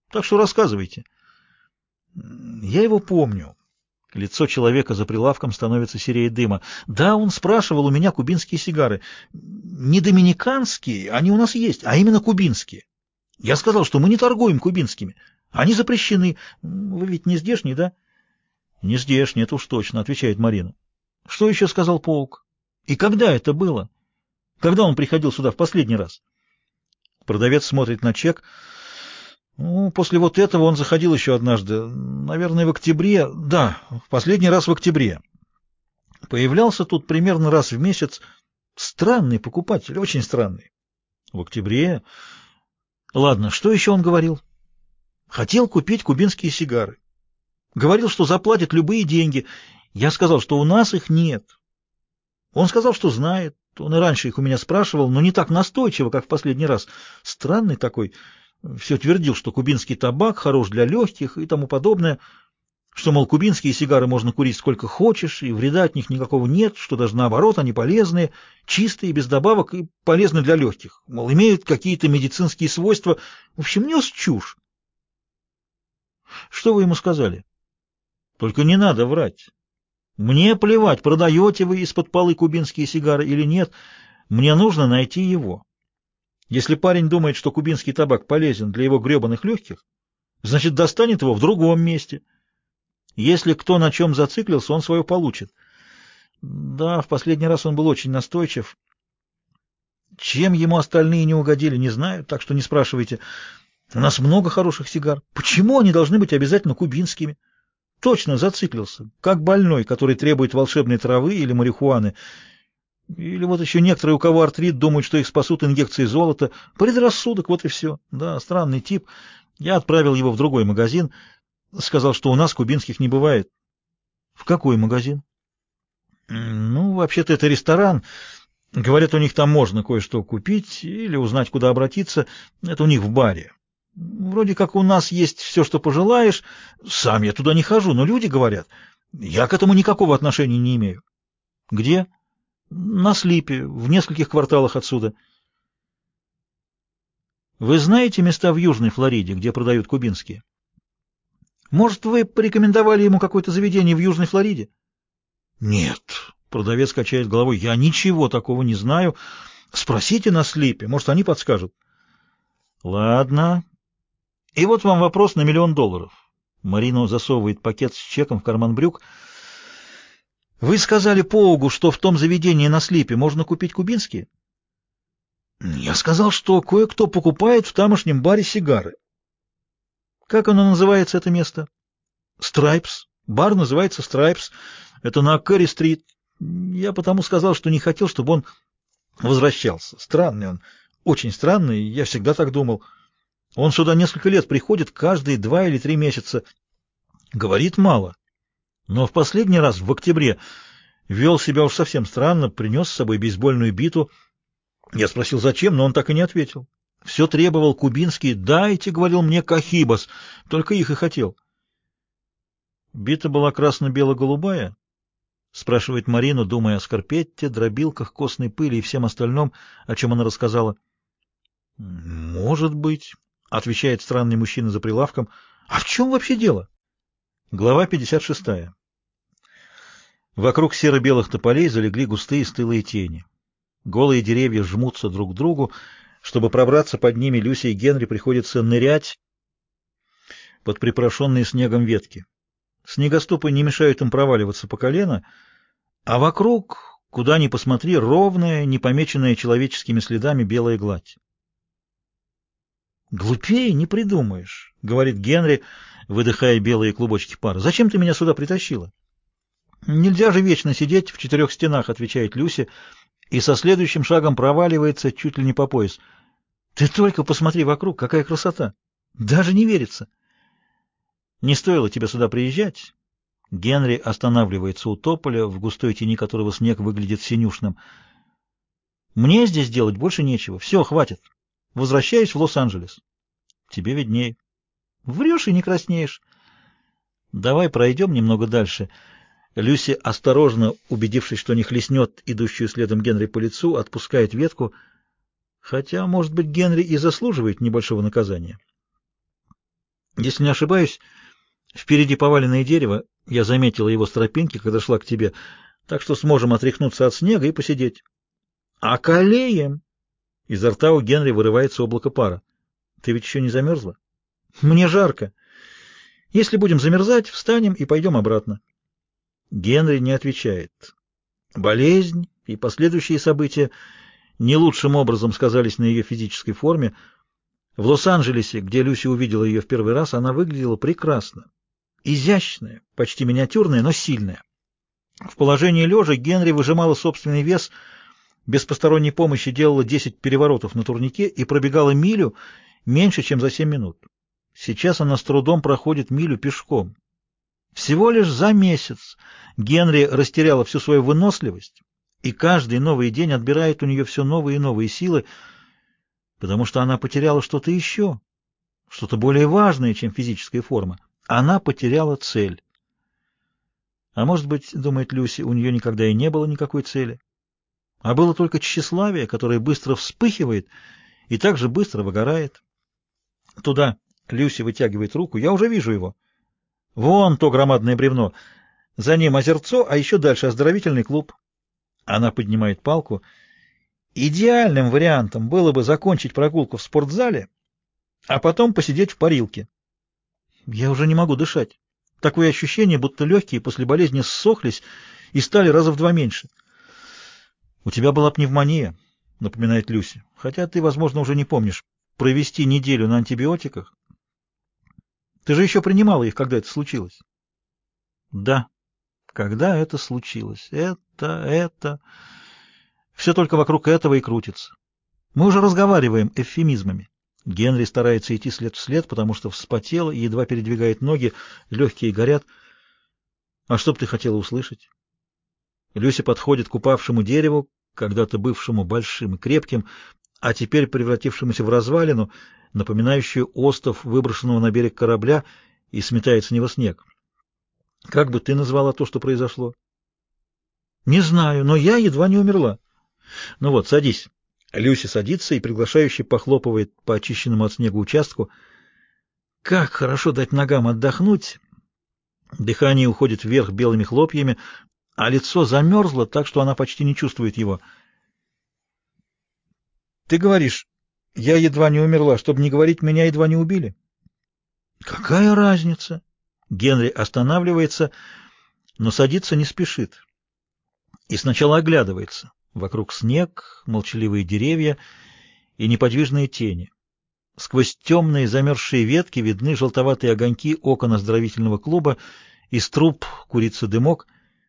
Так что рассказывайте. Я его помню. Лицо человека за прилавком становится серее дыма. Да, он спрашивал у меня кубинские сигары. Не доминиканские, они у нас есть, а именно кубинские. Я сказал, что мы не торгуем кубинскими. Они запрещены. Вы ведь не здешний, да? Не здешний, это уж точно, отвечает Марина. Что еще сказал Паук? И когда это было? Когда он приходил сюда в последний раз? Продавец смотрит на чек. Ну, после вот этого он заходил еще однажды, наверное, в октябре. Да, в последний раз в октябре. Появлялся тут примерно раз в месяц. Странный покупатель, очень странный. В октябре? Ладно, что еще он говорил? Хотел купить кубинские сигары. Говорил, что заплатит любые деньги. Я сказал, что у нас их нет. Он сказал, что знает. Он и раньше их у меня спрашивал, но не так настойчиво, как в последний раз. Странный такой. Все твердил, что кубинский табак хорош для легких и тому подобное, что, мол, кубинские сигары можно курить сколько хочешь, и вреда от них никакого нет, что даже наоборот, они полезные, чистые, без добавок и полезны для легких. Мол, имеют какие-то медицинские свойства. В общем, нес чушь. Что вы ему сказали? Только не надо врать. Мне плевать, продаете вы из-под полы кубинские сигары или нет. Мне нужно найти его. Если парень думает, что кубинский табак полезен для его гребаных легких, значит, достанет его в другом месте. Если кто на чем зациклился, он свое получит. Да, в последний раз он был очень настойчив. Чем ему остальные не угодили, не знаю, так что не спрашивайте. У нас много хороших сигар. Почему они должны быть обязательно кубинскими? Точно зациклился, как больной, который требует волшебной травы или марихуаны. Или вот еще некоторые, у кого артрит, думают, что их спасут инъекции золота. Предрассудок, вот и все. Да, странный тип. Я отправил его в другой магазин. Сказал, что у нас кубинских не бывает. В какой магазин? Ну, вообще-то это ресторан. Говорят, у них там можно кое-что купить или узнать, куда обратиться. Это у них в баре. Вроде как у нас есть все, что пожелаешь. Сам я туда не хожу, но люди говорят. Я к этому никакого отношения не имею. Где? На Слипе, в нескольких кварталах отсюда. Вы знаете места в Южной Флориде, где продают кубинские? Может, вы порекомендовали ему какое-то заведение в Южной Флориде? Нет, продавец качает головой. Я ничего такого не знаю. Спросите на Слипе, может, они подскажут. Ладно. И вот вам вопрос на $1 000 000. Марина засовывает пакет с чеком в карман брюк. Вы сказали Поугу, что в том заведении на Слипе можно купить кубинские? Я сказал, что кое-кто покупает в тамошнем баре сигары. Как оно называется, это место? Страйпс. Бар называется Страйпс. Это на Кэрри-стрит. Я потому сказал, что не хотел, чтобы он возвращался. Странный он. Очень странный. Я всегда так думал. Он сюда несколько лет приходит, каждые 2 или 3 месяца. Говорит мало. Но в последний раз, в октябре, вел себя уж совсем странно, принес с собой бейсбольную биту. Я спросил, зачем, но он так и не ответил. Все требовал кубинские. «Дайте», — говорил мне, — «кахибас». Только их и хотел. Бита была красно-бело-голубая? Спрашивает Марина, думая о скарпетте, дробилках, костной пыли и всем остальном, о чем она рассказала. «Может быть», — отвечает странный мужчина за прилавком. «А в чем вообще дело?» Глава 56. Вокруг серо-белых тополей залегли густые стылые тени. Голые деревья жмутся друг к другу. Чтобы пробраться под ними, Люси и Генри приходится нырять под припорошенные снегом ветки. Снегоступы не мешают им проваливаться по колено, а вокруг, куда ни посмотри, ровная, не помеченная человеческими следами белая гладь. «Глупее не придумаешь», — говорит Генри, выдыхая белые клубочки пара. «Зачем ты меня сюда притащила?» «Нельзя же вечно сидеть в 4 стенах», — отвечает Люси, и со следующим шагом проваливается чуть ли не по пояс. «Ты только посмотри вокруг, какая красота! Даже не верится!» «Не стоило тебе сюда приезжать». Генри останавливается у тополя, в густой тени которого снег выглядит синюшным. «Мне здесь делать больше нечего. Все, хватит. Возвращаюсь в Лос-Анджелес». «Тебе видней». «Врешь и не краснеешь». «Давай пройдем немного дальше». Люси, осторожно, убедившись, что не хлестнет идущую следом Генри по лицу, отпускает ветку, хотя, может быть, Генри и заслуживает небольшого наказания. Если не ошибаюсь, впереди поваленное дерево. Я заметила его с тропинки, когда шла к тебе, так что сможем отряхнуться от снега и посидеть. Околеем! Изо рта у Генри вырывается облако пара. Ты ведь еще не замерзла? Мне жарко. Если будем замерзать, встанем и пойдем обратно. Генри не отвечает. Болезнь и последующие события не лучшим образом сказались на ее физической форме. В Лос-Анджелесе, где Люси увидела ее в первый раз, она выглядела прекрасно. Изящная, почти миниатюрная, но сильная. В положении лежа Генри выжимала собственный вес, без посторонней помощи делала 10 переворотов на турнике и пробегала милю меньше, чем за 7 минут. Сейчас она с трудом проходит милю пешком. Всего лишь за месяц Генри растеряла всю свою выносливость, и каждый новый день отбирает у нее все новые и новые силы, потому что она потеряла что-то еще, что-то более важное, чем физическая форма. Она потеряла цель. А может быть, думает Люси, у нее никогда и не было никакой цели, а было только тщеславие, которое быстро вспыхивает и также быстро выгорает. Туда Люси вытягивает руку. Я уже вижу его. Вон то громадное бревно. За ним озерцо, а еще дальше оздоровительный клуб. Она поднимает палку. Идеальным вариантом было бы закончить прогулку в спортзале, а потом посидеть в парилке. Я уже не могу дышать. Такое ощущение, будто легкие после болезни ссохлись и стали раза в 2 меньше. У тебя была пневмония, напоминает Люси, хотя ты, возможно, уже не помнишь. Провести неделю на антибиотиках? Ты же еще принимала их, когда это случилось? Да, когда это случилось. Это... Все только вокруг этого и крутится. Мы уже разговариваем эвфемизмами. Генри старается идти след в след, потому что вспотела и едва передвигает ноги, легкие горят. А что б ты хотела услышать? Люся подходит к упавшему дереву, когда-то бывшему большим и крепким, а теперь превратившемуся в развалину, напоминающую остов выброшенного на берег корабля, и сметает с него снег. Как бы ты назвала то, что произошло? Не знаю, но я едва не умерла. Ну вот, садись. Люси садится и приглашающе похлопывает по очищенному от снега участку. Как хорошо дать ногам отдохнуть. Дыхание уходит вверх белыми хлопьями, а лицо замерзло так, что она почти не чувствует его. Ты говоришь, я едва не умерла, чтобы не говорить, меня едва не убили? Какая разница? Генри останавливается, но садиться не спешит. И сначала оглядывается. Вокруг снег, молчаливые деревья и неподвижные тени. Сквозь темные замерзшие ветки видны желтоватые огоньки окон оздоровительного клуба, из труб курится дымок.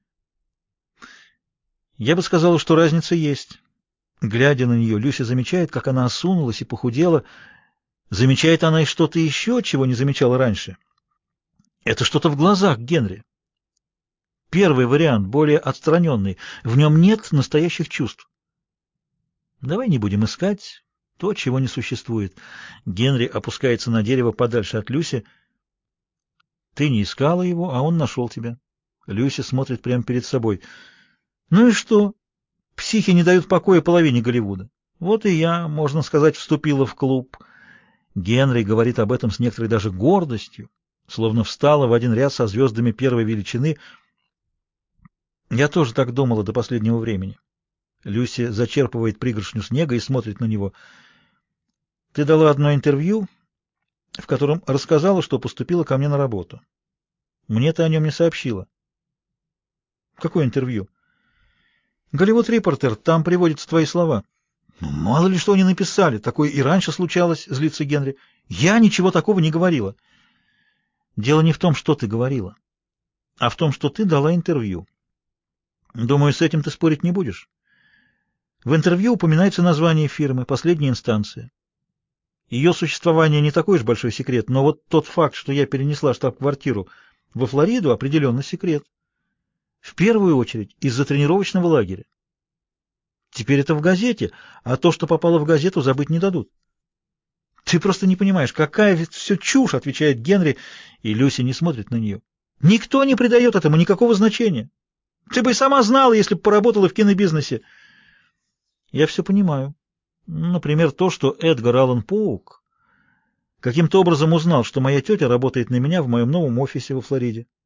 Я бы сказала, что разница есть. Глядя на нее, Люся замечает, как она осунулась и похудела. Замечает она и что-то еще, чего не замечала раньше. Это что-то в глазах Генри. Первый вариант, более отстраненный. В нем нет настоящих чувств. Давай не будем искать то, чего не существует. Генри опускается на дерево подальше от Люси. Ты не искала его, а он нашел тебя. Люси смотрит прямо перед собой. Ну и что? Психи не дают покоя половине Голливуда. Вот и я, можно сказать, вступила в клуб. Генри говорит об этом с некоторой даже гордостью, словно встала в один ряд со звездами первой величины. Я тоже так думала до последнего времени. Люси зачерпывает пригоршню снега и смотрит на него. Ты дала одно интервью, в котором рассказала, что поступила ко мне на работу. Мне ты о нем не сообщила. Какое интервью? Голливуд Репортер, там приводятся твои слова. Ну, мало ли что они написали, такое и раньше случалось, злится Генри. Я ничего такого не говорила. Дело не в том, что ты говорила, а в том, что ты дала интервью. Думаю, с этим ты спорить не будешь. В интервью упоминается название фирмы, последняя инстанция. Ее существование не такой уж большой секрет, но вот тот факт, что я перенесла штаб-квартиру во Флориду, определенно секрет. В первую очередь из-за тренировочного лагеря. Теперь это в газете, а то, что попало в газету, забыть не дадут. Ты просто не понимаешь, какая ведь все чушь, отвечает Генри, и Люси не смотрит на нее. Никто не придает этому никакого значения. Ты бы и сама знала, если бы поработала в кинобизнесе. Я все понимаю. Например, то, что Эдгар Аллан Поук Каким-то образом узнал, что моя тетя работает на меня в моем новом офисе во Флориде.